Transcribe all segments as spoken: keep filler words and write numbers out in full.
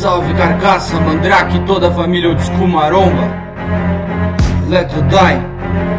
salve carcaça, mandrake, toda a família old school maromba. Let it die.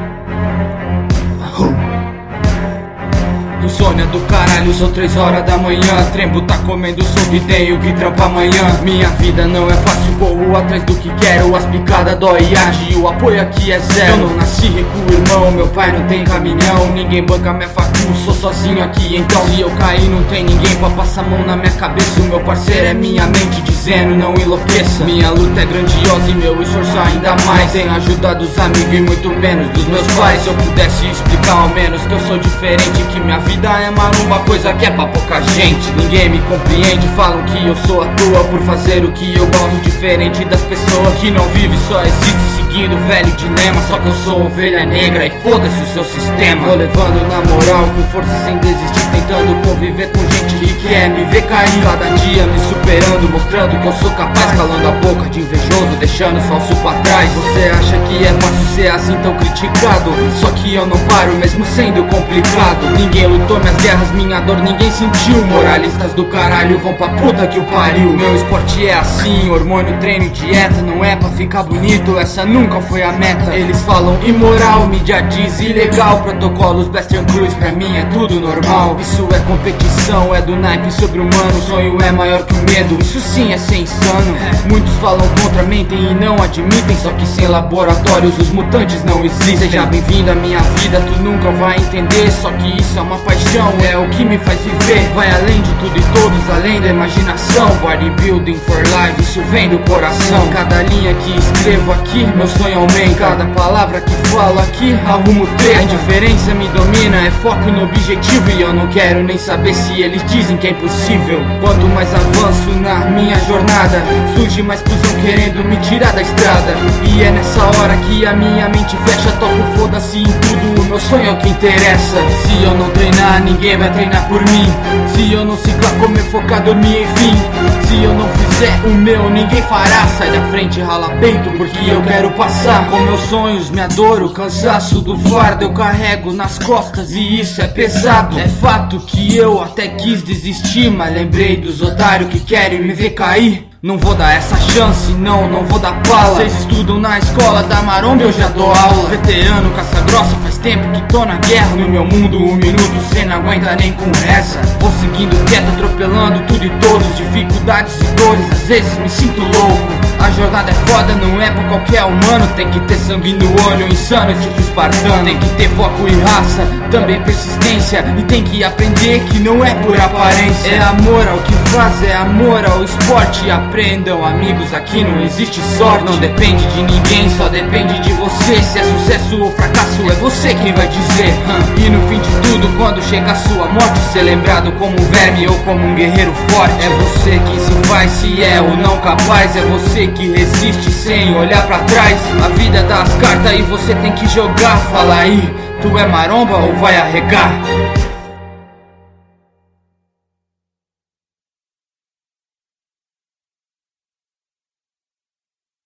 Insônia do caralho, são três horas da manhã. Trembo tá comendo sopa e tenho que trampar amanhã. Minha vida não é fácil, corro atrás do que quero. As picadas dói e age e o apoio aqui é zero. Eu não nasci rico, irmão, meu pai não tem caminhão. Ninguém banca minha facu, sou sozinho aqui. Então se eu cair não tem ninguém pra passar a mão na minha cabeça. O meu parceiro é minha mente dizendo não enlouqueça. Minha luta é grandiosa e meu esforço ainda mais. Tenho ajudado os amigos e muito menos dos meus pais. Se eu pudesse explicar ao menos que eu sou diferente, que minha vida Vida é maromba, coisa que é pra pouca gente. Ninguém me compreende, falam que eu sou à toa por fazer o que eu gosto, diferente das pessoas que não vivem, só existem seguindo o velho dilema. Só que eu sou ovelha negra e foda-se o seu sistema. Tô levando na moral, com força sem desistir, tentando conviver com gente que quer me ver cair. Cada dia me superando, mostrando que eu sou capaz, calando a boca de invejoso, deixando os falsos pra trás. Você acha que é fácil ser assim tão criticado? Só que eu não paro, mesmo sendo complicado. Ninguém lutou minhas guerras, minha dor ninguém sentiu. Moralistas do caralho vão pra puta que o pariu. Meu esporte é assim, hormônio, treino e dieta. Não é pra ficar bonito, essa nunca foi a meta. Eles falam imoral, mídia diz ilegal. Protocolos Western Cruz, pra mim é tudo normal. Isso é competição, é do naipe sobre-humano. O sonho é maior que o medo, isso sim é ser insano. Muitos falam contra, mentem e não admitem. Só que sem laboratórios os mutantes não existem. Seja bem-vindo à minha vida, tu nunca vai entender. Só que isso é uma paixão, é o que me faz viver. Vai além de tudo e todos, além da imaginação. Bodybuilding for life, isso vem do coração. Cada linha que escrevo aqui, meu sonho aumenta. Cada palavra que falo aqui, arrumo treta. A indiferença me domina, é foco no objetivo. E eu não quero nem saber se eles dizem que é impossível. Quanto mais avanço na minha jornada, surge mais cuzão querendo me tirar da estrada. E é nessa hora que a minha mente fecha. Toco foda-se em tudo, o meu sonho é o que interessa. Se eu não treinar, ninguém vai treinar por mim. Se eu não ciclar, comer, focar, dormir, enfim. Se eu não fizer o meu, ninguém fará. Sai da frente, rala peito, porque eu quero passar. Com meus sonhos, minha dor, o cansaço do fardo eu carrego nas costas e isso é pesado. É fato que eu até quis desistir, mas lembrei dos otários que querem me ver cair. Não vou dar essa chance, não, não vou dar pala. Vocês estudam na escola da maromba, eu já dou aula. Veterano, caça grossa, faz tempo que tô na guerra. No meu mundo, um minuto, cê não aguenta nem com essa. Vou seguindo quieto, atropelando tudo e todos. Dificuldades e dores, às vezes me sinto louco. A jornada é foda, não é pra qualquer humano. Tem que ter sangue no olho, insano, tipo espartano. Tem que ter foco e raça, também persistência. E tem que aprender que não é por aparência. É amor ao que faz, é amor ao esporte. Aprendam, amigos, aqui não existe sorte. Não depende de ninguém, só depende de você. Se é sucesso ou fracasso, é você quem vai dizer. E no fim de tudo, quando chega a sua morte, ser lembrado como um verme ou como um guerreiro forte. É você quem se faz, se é ou não capaz. É você que resiste sem olhar pra trás. A vida dá as cartas e você tem que jogar. Fala aí, tu é maromba ou vai arregar?